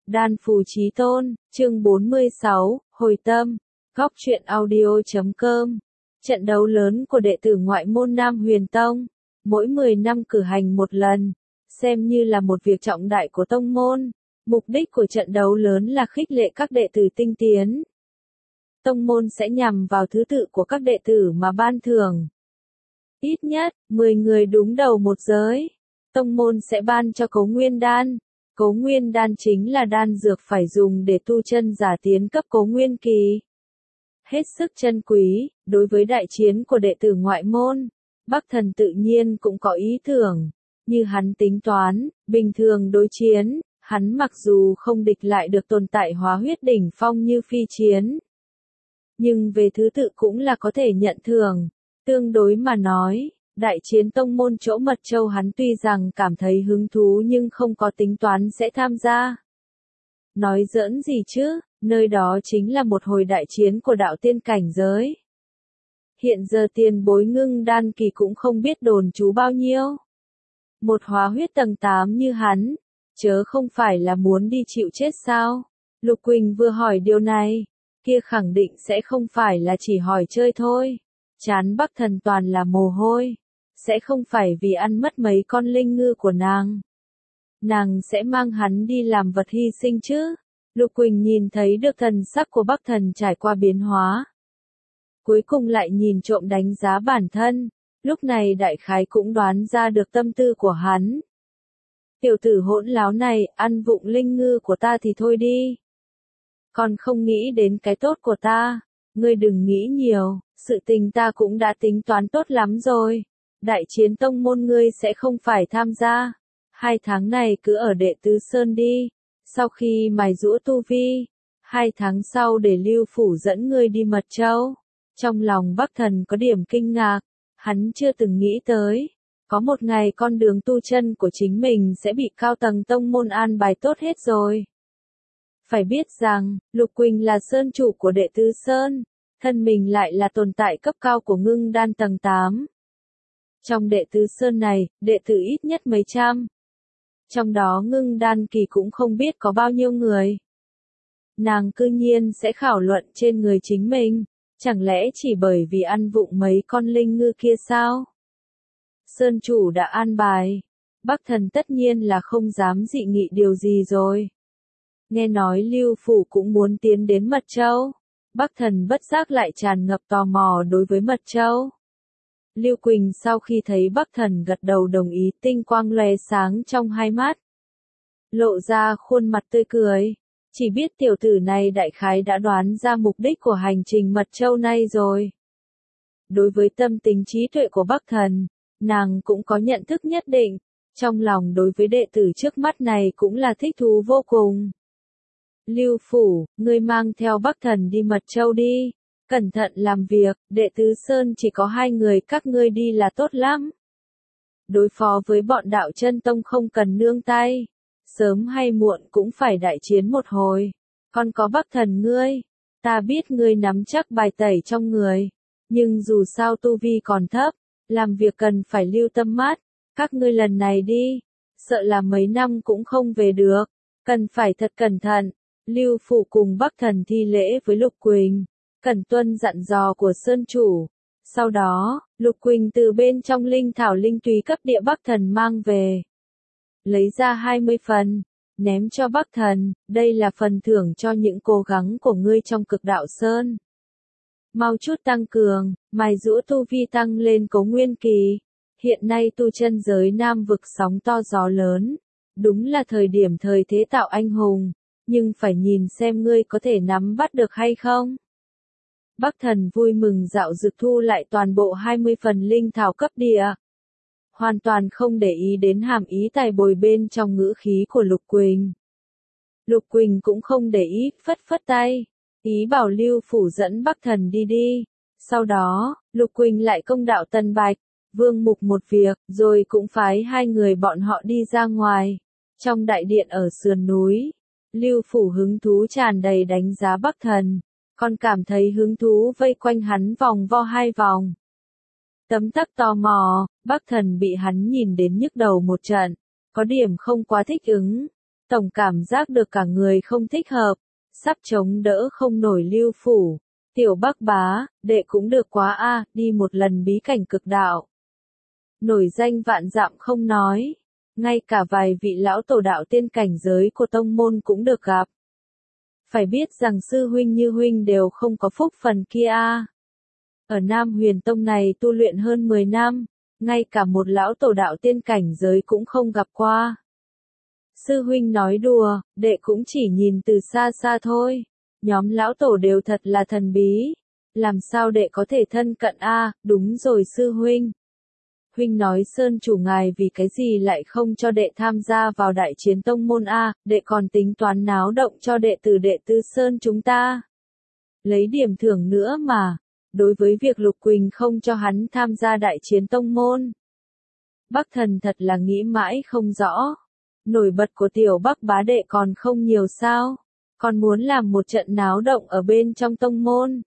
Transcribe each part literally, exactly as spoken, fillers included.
Đan Phù Chí Tôn, chương bốn mươi sáu, Hồi Tâm, Góc truyện audio chấm com. Trận đấu lớn của đệ tử ngoại môn Nam Huyền Tông, mỗi mười năm cử hành một lần, xem như là một việc trọng đại của tông môn. Mục đích của trận đấu lớn là khích lệ các đệ tử tinh tiến. Tông môn sẽ nhằm vào thứ tự của các đệ tử mà ban thưởng. Ít nhất, mười người đúng đầu một giới. Tông môn sẽ ban cho Cấu Nguyên Đan. Cấu Nguyên Đan chính là đan dược phải dùng để tu chân giả tiến cấp Cấu Nguyên kỳ. Hết sức chân quý, đối với đại chiến của đệ tử ngoại môn, Bắc Thần tự nhiên cũng có ý tưởng. Như hắn tính toán, bình thường đối chiến, hắn mặc dù không địch lại được tồn tại hóa huyết đỉnh phong như phi chiến. Nhưng về thứ tự cũng là có thể nhận thưởng. Tương đối mà nói, đại chiến tông môn chỗ Mật Châu hắn tuy rằng cảm thấy hứng thú nhưng không có tính toán sẽ tham gia. Nói giỡn gì chứ, nơi đó chính là một hồi đại chiến của đạo tiên cảnh giới. Hiện giờ tiền bối ngưng đan kỳ cũng không biết đồn trú bao nhiêu. Một hóa huyết tầng tám như hắn, chớ không phải là muốn đi chịu chết sao? Lục Quỳnh vừa hỏi điều này, kia khẳng định sẽ không phải là chỉ hỏi chơi thôi. Chán Bắc Thần toàn là mồ hôi, sẽ không phải vì ăn mất mấy con linh ngư của nàng. Nàng sẽ mang hắn đi làm vật hy sinh chứ? Lục Quỳnh nhìn thấy được thần sắc của Bắc Thần trải qua biến hóa. Cuối cùng lại nhìn trộm đánh giá bản thân, lúc này đại khái cũng đoán ra được tâm tư của hắn. Tiểu tử hỗn láo này, ăn vụng linh ngư của ta thì thôi đi. Còn không nghĩ đến cái tốt của ta, ngươi đừng nghĩ nhiều, sự tình ta cũng đã tính toán tốt lắm rồi. Đại chiến tông môn ngươi sẽ không phải tham gia. Hai tháng này cứ ở Đệ Tứ Sơn đi, sau khi mài giũa tu vi, hai tháng sau để Lưu Phủ dẫn ngươi đi Mật Châu. Trong lòng Bắc Thần có điểm kinh ngạc, hắn chưa từng nghĩ tới, có một ngày con đường tu chân của chính mình sẽ bị cao tầng tông môn an bài tốt hết rồi. Phải biết rằng, Lục Quỳnh là sơn chủ của Đệ Tứ Sơn, thân mình lại là tồn tại cấp cao của ngưng đan tầng tám. Trong Đệ Tứ Sơn này, đệ tử ít nhất mấy trăm. Trong đó ngưng đan kỳ cũng không biết có bao nhiêu người. Nàng cư nhiên sẽ khảo luận trên người chính mình, chẳng lẽ chỉ bởi vì ăn vụng mấy con linh ngư kia sao? Sơn chủ đã an bài, Bắc Thần tất nhiên là không dám dị nghị điều gì rồi. Nghe nói Lưu Phủ cũng muốn tiến đến Mật Châu, Bắc Thần bất giác lại tràn ngập tò mò đối với Mật Châu. Lưu Quỳnh sau khi thấy Bắc Thần gật đầu đồng ý, tinh quang lóe sáng trong hai mắt. Lộ ra khuôn mặt tươi cười, chỉ biết tiểu tử này đại khái đã đoán ra mục đích của hành trình Mật Châu này rồi. Đối với tâm tính trí tuệ của Bắc Thần, nàng cũng có nhận thức nhất định, trong lòng đối với đệ tử trước mắt này cũng là thích thú vô cùng. Lưu Phủ, ngươi mang theo Bắc Thần đi Mật Châu đi. Cẩn thận làm việc, Đệ Tứ Sơn chỉ có hai người các ngươi đi là tốt lắm. Đối phó với bọn đạo chân tông không cần nương tay. Sớm hay muộn cũng phải đại chiến một hồi. Còn có Bắc Thần ngươi. Ta biết ngươi nắm chắc bài tẩy trong người. Nhưng dù sao tu vi còn thấp, làm việc cần phải lưu tâm mát. Các ngươi lần này đi, sợ là mấy năm cũng không về được. Cần phải thật cẩn thận. Lưu Phụ cùng Bắc Thần thi lễ với Lục Quỳnh. Cẩn tuân dặn dò của Sơn chủ. Sau đó, Lục Quỳnh từ bên trong linh thảo linh túy cấp địa Bắc Thần mang về. Lấy ra hai mươi phần, ném cho Bắc Thần, đây là phần thưởng cho những cố gắng của ngươi trong Cực Đạo Sơn. Mau chút tăng cường, mài giũa tu vi tăng lên Cấu Nguyên kỳ. Hiện nay tu chân giới Nam vực sóng to gió lớn. Đúng là thời điểm thời thế tạo anh hùng, nhưng phải nhìn xem ngươi có thể nắm bắt được hay không. Bắc Thần vui mừng dạo dực thu lại toàn bộ hai mươi phần linh thảo cấp địa. Hoàn toàn không để ý đến hàm ý tài bồi bên trong ngữ khí của Lục Quỳnh. Lục Quỳnh cũng không để ý, phất phất tay. Ý bảo Lưu Phủ dẫn Bắc Thần đi đi. Sau đó, Lục Quỳnh lại công đạo Tân Bạch, Vương Mục một việc, rồi cũng phái hai người bọn họ đi ra ngoài. Trong đại điện ở sườn núi, Lưu Phủ hứng thú tràn đầy đánh giá Bắc Thần. Còn cảm thấy hứng thú vây quanh hắn vòng vo hai vòng. Tấm tắc tò mò, Bắc Thần bị hắn nhìn đến nhức đầu một trận, có điểm không quá thích ứng. Tổng cảm giác được cả người không thích hợp, sắp chống đỡ không nổi Lưu Phủ. Tiểu Bắc Bá, đệ cũng được quá a, đi một lần bí cảnh cực đạo. Nổi danh vạn dặm không nói, ngay cả vài vị lão tổ đạo tiên cảnh giới của tông môn cũng được gặp. Phải biết rằng sư huynh như huynh đều không có phúc phần kia a. Ở Nam Huyền Tông này tu luyện hơn mười năm, ngay cả một lão tổ đạo tiên cảnh giới cũng không gặp qua. Sư huynh nói đùa, đệ cũng chỉ nhìn từ xa xa thôi. Nhóm lão tổ đều thật là thần bí. Làm sao đệ có thể thân cận a? Đúng rồi sư huynh. Huynh nói Sơn chủ ngài vì cái gì lại không cho đệ tham gia vào đại chiến tông môn a? Đệ còn tính toán náo động cho đệ tử đệ tư Sơn chúng ta. Lấy điểm thưởng nữa mà. Đối với việc Lục Quỳnh không cho hắn tham gia đại chiến tông môn, Bắc Thần thật là nghĩ mãi không rõ. Nổi bật của tiểu Bắc Bá đệ còn không nhiều sao, còn muốn làm một trận náo động ở bên trong tông môn.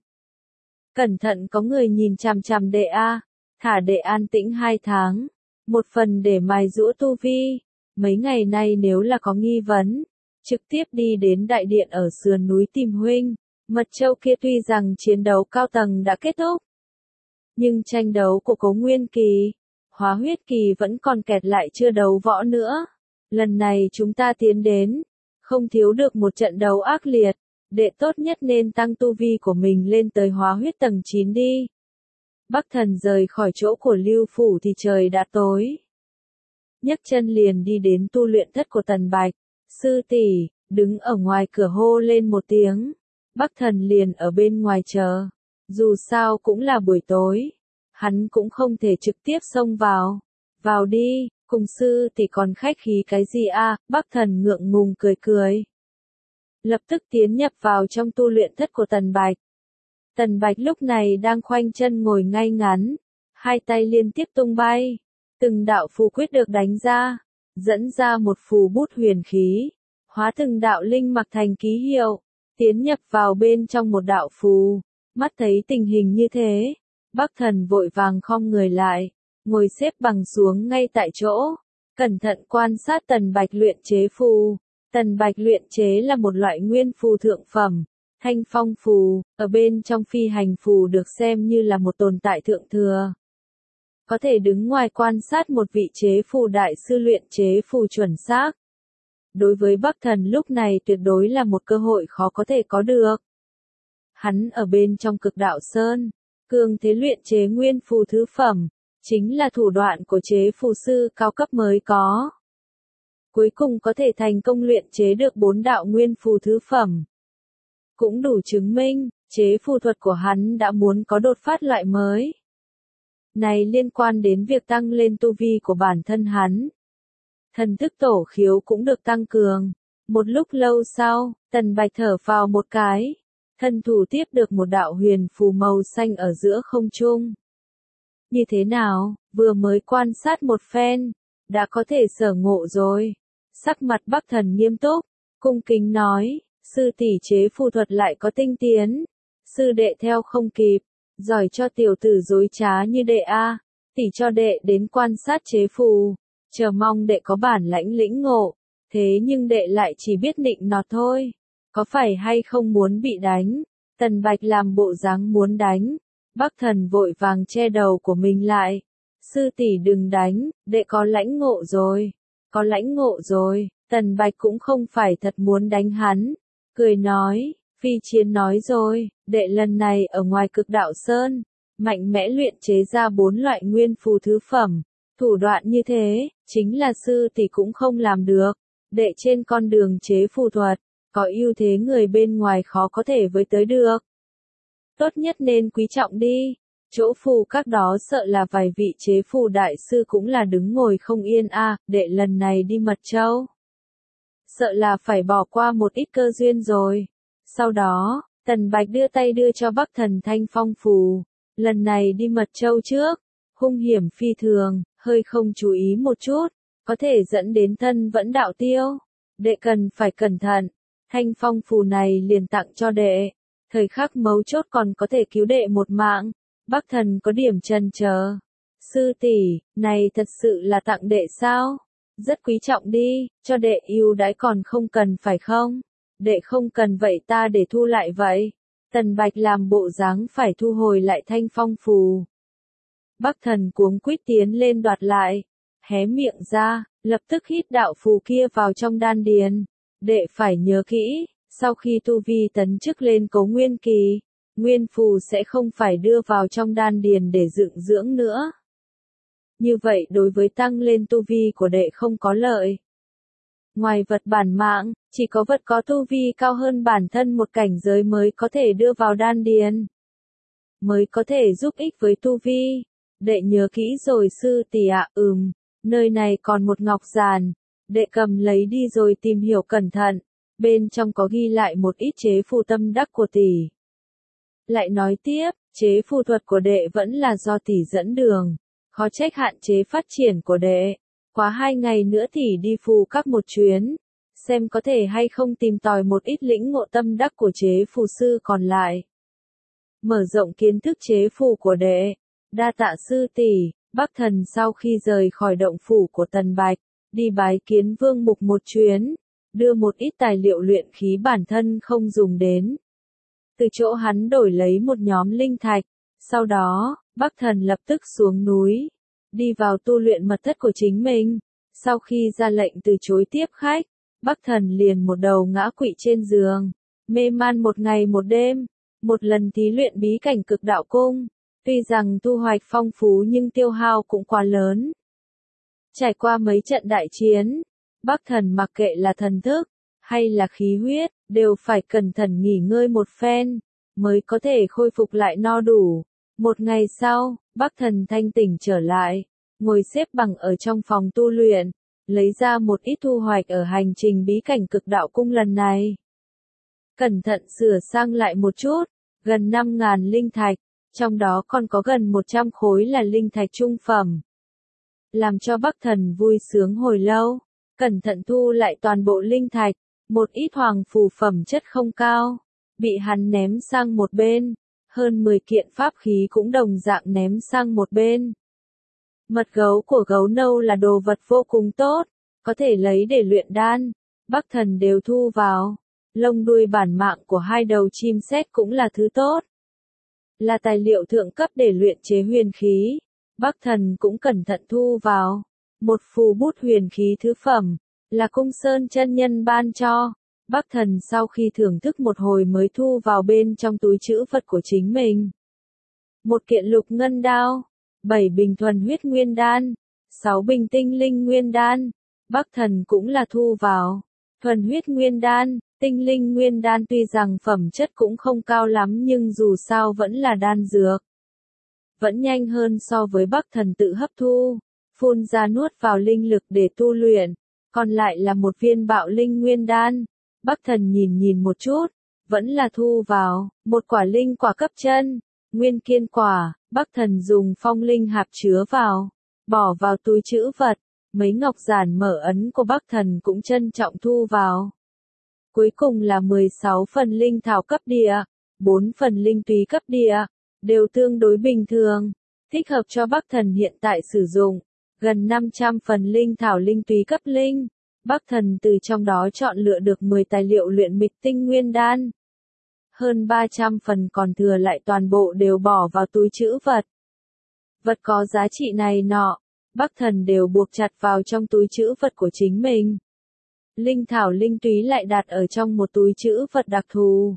Cẩn thận có người nhìn chằm chằm đệ a, thả đệ an tĩnh hai tháng, một phần để mài giũa tu vi, mấy ngày nay nếu là có nghi vấn, trực tiếp đi đến đại điện ở sườn núi tìm huynh. Mật Châu kia tuy rằng chiến đấu cao tầng đã kết thúc, nhưng tranh đấu của Cố Nguyên Kỳ, Hóa Huyết Kỳ vẫn còn kẹt lại chưa đấu võ nữa. Lần này chúng ta tiến đến, không thiếu được một trận đấu ác liệt, đệ tốt nhất nên tăng tu vi của mình lên tới Hóa Huyết tầng chín đi. Bắc Thần rời khỏi chỗ của Lưu Phủ thì trời đã tối. Nhấc chân liền đi đến tu luyện thất của Tần Bạch, sư tỷ, đứng ở ngoài cửa hô lên một tiếng. Bắc Thần liền ở bên ngoài chờ, dù sao cũng là buổi tối, hắn cũng không thể trực tiếp xông vào. Vào đi, cùng sư tỷ còn khách khí cái gì a? Bắc Thần ngượng ngùng cười cười. Lập tức tiến nhập vào trong tu luyện thất của Tần Bạch. Tần Bạch lúc này đang khoanh chân ngồi ngay ngắn, hai tay liên tiếp tung bay, từng đạo phù quyết được đánh ra, dẫn ra một phù bút huyền khí, hóa từng đạo linh mặc thành ký hiệu. Tiến nhập vào bên trong một đạo phù, mắt thấy tình hình như thế, Bắc Thần vội vàng khom người lại, ngồi xếp bằng xuống ngay tại chỗ, cẩn thận quan sát Tần Bạch luyện chế phù. Tần Bạch luyện chế là một loại nguyên phù thượng phẩm, Thanh Phong phù, ở bên trong phi hành phù được xem như là một tồn tại thượng thừa. Có thể đứng ngoài quan sát một vị chế phù đại sư luyện chế phù chuẩn xác. Đối với Bắc Thần lúc này tuyệt đối là một cơ hội khó có thể có được. Hắn ở bên trong Cực Đạo Sơn, cường thế luyện chế nguyên phù thứ phẩm, chính là thủ đoạn của chế phù sư cao cấp mới có. Cuối cùng có thể thành công luyện chế được bốn đạo nguyên phù thứ phẩm. Cũng đủ chứng minh, chế phù thuật của hắn đã muốn có đột phát loại mới. Này liên quan đến việc tăng lên tu vi của bản thân hắn. Thần thức tổ khiếu cũng được tăng cường. Một lúc lâu sau, Tần Bạch thở vào một cái. Thân thủ tiếp được một đạo huyền phù màu xanh ở giữa không trung. Như thế nào, vừa mới quan sát một phen, đã có thể sở ngộ rồi. Sắc mặt Bắc Thần nghiêm túc, cung kính nói, sư tỷ chế phù thuật lại có tinh tiến. Sư đệ theo không kịp, giỏi cho tiểu tử dối trá như đệ a, tỷ cho đệ đến quan sát chế phù. Chờ mong đệ có bản lãnh lĩnh ngộ, thế nhưng đệ lại chỉ biết nịnh nọt thôi. Có phải hay không muốn bị đánh? Tần Bạch làm bộ dáng muốn đánh. Bắc Thần vội vàng che đầu của mình lại. Sư tỷ đừng đánh, đệ có lãnh ngộ rồi. Có lãnh ngộ rồi, Tần Bạch cũng không phải thật muốn đánh hắn. Cười nói, Phi Chiến nói rồi, đệ lần này ở ngoài Cực Đạo Sơn, mạnh mẽ luyện chế ra bốn loại nguyên phù thứ phẩm. Thủ đoạn như thế, chính là sư tỷ cũng không làm được. Đệ trên con đường chế phù thuật, có ưu thế người bên ngoài khó có thể với tới được. Tốt nhất nên quý trọng đi. Chỗ phù các đó sợ là vài vị chế phù đại sư cũng là đứng ngồi không yên a, à, đệ lần này đi Mật Châu. Sợ là phải bỏ qua một ít cơ duyên rồi. Sau đó, Tần Bạch đưa tay đưa cho Bắc Thần Thanh Phong phù. Lần này đi Mật Châu trước, hung hiểm phi thường, hơi không chú ý một chút, có thể dẫn đến thân vẫn đạo tiêu. Đệ cần phải cẩn thận. Thanh Phong phù này liền tặng cho đệ. Thời khắc mấu chốt còn có thể cứu đệ một mạng. Bắc Thần có điểm chần chờ. Sư tỷ, này thật sự là tặng đệ sao? Rất quý trọng đi, cho đệ ưu đãi còn không cần phải không? Đệ không cần vậy ta để thu lại vậy. Tần Bạch làm bộ dáng phải thu hồi lại thanh phong phù. Bắc Thần cuống quýt tiến lên đoạt lại, hé miệng ra, lập tức hít đạo phù kia vào trong đan điền. Đệ phải nhớ kỹ, sau khi tu vi tấn chức lên cấu nguyên kỳ, nguyên phù sẽ không phải đưa vào trong đan điền để dựng dưỡng nữa. Như vậy đối với tăng lên tu vi của đệ không có lợi. Ngoài vật bản mạng, chỉ có vật có tu vi cao hơn bản thân một cảnh giới mới có thể đưa vào đan điền, mới có thể giúp ích với tu vi. Đệ nhớ kỹ rồi sư tỷ ạ. Ừm, nơi này còn một ngọc giàn, đệ cầm lấy đi rồi tìm hiểu cẩn thận, bên trong có ghi lại một ít chế phù tâm đắc của tỷ. Lại nói tiếp, chế phù thuật của đệ vẫn là do tỷ dẫn đường, khó trách hạn chế phát triển của đệ. Quá hai ngày nữa tỷ đi phù các một chuyến, xem có thể hay không tìm tòi một ít lĩnh ngộ tâm đắc của chế phù sư còn lại. Mở rộng kiến thức chế phù của đệ. Đa tạ sư tỷ. Bắc Thần sau khi rời khỏi động phủ của Tần Bạch, đi bái kiến Vương Mục một chuyến, đưa một ít tài liệu luyện khí bản thân không dùng đến. Từ chỗ hắn đổi lấy một nhóm linh thạch, sau đó, Bắc Thần lập tức xuống núi, đi vào tu luyện mật thất của chính mình. Sau khi ra lệnh từ chối tiếp khách, Bắc Thần liền một đầu ngã quỵ trên giường, mê man một ngày một đêm, một lần thí luyện bí cảnh cực đạo cung. Tuy rằng thu hoạch phong phú nhưng tiêu hao cũng quá lớn. Trải qua mấy trận đại chiến, Bắc Thần mặc kệ là thần thức, hay là khí huyết, đều phải cẩn thận nghỉ ngơi một phen, mới có thể khôi phục lại no đủ. Một ngày sau, Bắc Thần thanh tỉnh trở lại, ngồi xếp bằng ở trong phòng tu luyện, lấy ra một ít thu hoạch ở hành trình bí cảnh cực đạo cung lần này. Cẩn thận sửa sang lại một chút, gần năm ngàn linh thạch. Trong đó còn có gần một trăm khối là linh thạch trung phẩm. Làm cho Bắc Thần vui sướng hồi lâu, cẩn thận thu lại toàn bộ linh thạch, một ít hoàng phù phẩm chất không cao, bị hắn ném sang một bên, hơn mười kiện pháp khí cũng đồng dạng ném sang một bên. Mật gấu của gấu nâu là đồ vật vô cùng tốt, có thể lấy để luyện đan, Bắc Thần đều thu vào. Lông đuôi bản mạng của hai đầu chim sét cũng là thứ tốt, là tài liệu thượng cấp để luyện chế huyền khí. Bắc Thần cũng cẩn thận thu vào. Một phù bút huyền khí thứ phẩm, là Cung Sơn chân nhân ban cho. Bắc Thần sau khi thưởng thức một hồi mới thu vào bên trong túi trữ vật của chính mình. Một kiện lục ngân đao, bảy bình thuần huyết nguyên đan, sáu bình tinh linh nguyên đan. Bắc Thần cũng là thu vào. Thuần huyết nguyên đan, tinh linh nguyên đan tuy rằng phẩm chất cũng không cao lắm nhưng dù sao vẫn là đan dược. Vẫn nhanh hơn so với Bắc Thần tự hấp thu, phun ra nuốt vào linh lực để tu luyện, còn lại là một viên bạo linh nguyên đan. Bắc Thần nhìn nhìn một chút, vẫn là thu vào, một quả linh quả cấp chân, nguyên kiên quả. Bắc Thần dùng phong linh hạp chứa vào, bỏ vào túi trữ vật. Mấy ngọc giản mở ấn của Bắc Thần cũng trân trọng thu vào. Cuối cùng là mười sáu phần linh thảo cấp địa, bốn phần linh túy cấp địa, đều tương đối bình thường, thích hợp cho Bắc Thần hiện tại sử dụng. Gần năm trăm phần linh thảo linh túy cấp linh, Bắc Thần từ trong đó chọn lựa được mười tài liệu luyện mịch tinh nguyên đan. Hơn ba trăm phần còn thừa lại toàn bộ đều bỏ vào túi trữ vật. Vật có giá trị này nọ, Bắc Thần đều buộc chặt vào trong túi trữ vật của chính mình. Linh thảo linh túy lại đặt ở trong một túi trữ vật đặc thù.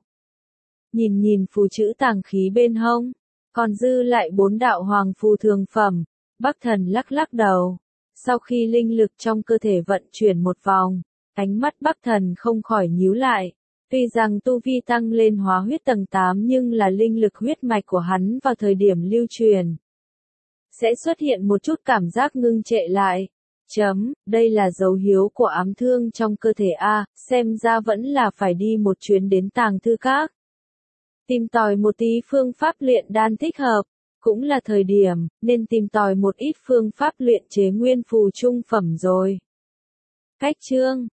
Nhìn nhìn phù chữ tàng khí bên hông, còn dư lại bốn đạo hoàng phù thường phẩm. Bắc Thần lắc lắc đầu. Sau khi linh lực trong cơ thể vận chuyển một vòng, ánh mắt Bắc Thần không khỏi nhíu lại. Tuy rằng tu vi tăng lên hóa huyết tầng tám nhưng là linh lực huyết mạch của hắn vào thời điểm lưu truyền sẽ xuất hiện một chút cảm giác ngưng trệ lại. Chấm, đây là dấu hiệu của ám thương trong cơ thể A, xem ra vẫn là phải đi một chuyến đến tàng thư các. Tìm tòi một tí phương pháp luyện đan thích hợp, cũng là thời điểm, nên tìm tòi một ít phương pháp luyện chế nguyên phù trung phẩm rồi. Cách chương